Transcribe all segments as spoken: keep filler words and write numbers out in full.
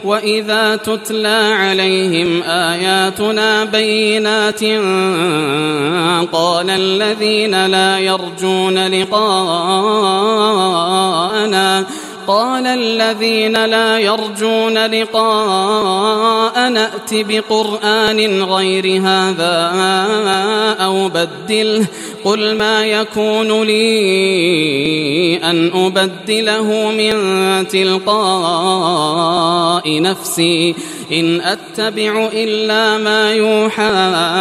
وإذا تتلى عليهم آياتنا بينات قال الذين لا يرجون لقاءنا قال الذين لا يرجون لقاء نأت بقرآن غير هذا أو بدله قل ما يكون لي أن أبدله من تلقاء نفسي إن أتبع إلا ما يوحى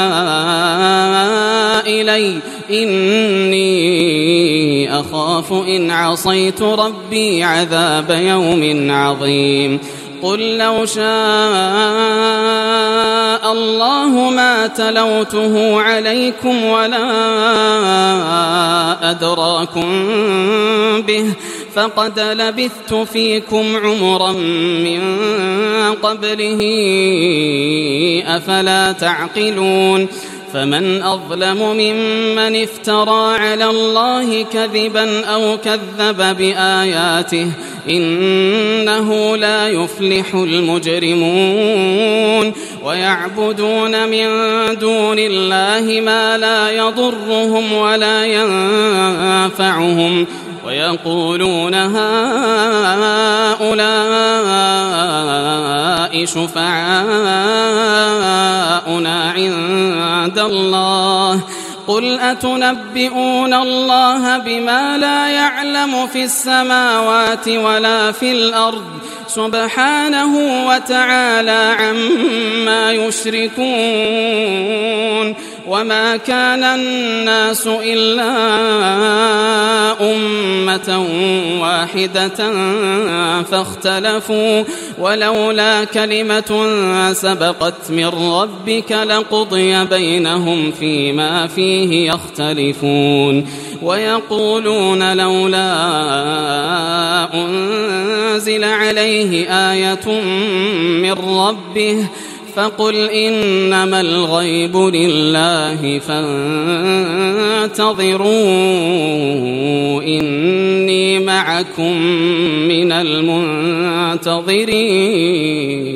إلي إني أخاف إن عصيت ربي عذاب يوم عظيم قل لو شاء الله ما تلوته عليكم ولا أدراكم به فقد لبثت فيكم عمرا من قبله أفلا تعقلون فمن أظلم ممن افترى على الله كذبا أو كذب بآياته إنه لا يفلح المجرمون ويعبدون من دون الله ما لا يضرهم ولا ينفعهم ويقولون هؤلاء شفعاؤنا عند الله قل أتنبئون الله بما لا يعلم في السماوات ولا في الأرض سبحانه وتعالى عما يشركون وما كان الناس إلا أمة واحدة فاختلفوا ولولا كلمة سبقت من ربك لقضي بينهم فيما فيه يختلفون ويقولون لولا أنزل عليه آية من ربه فقل إنما الغيب لله فانتظروا إني معكم من المنتظرين.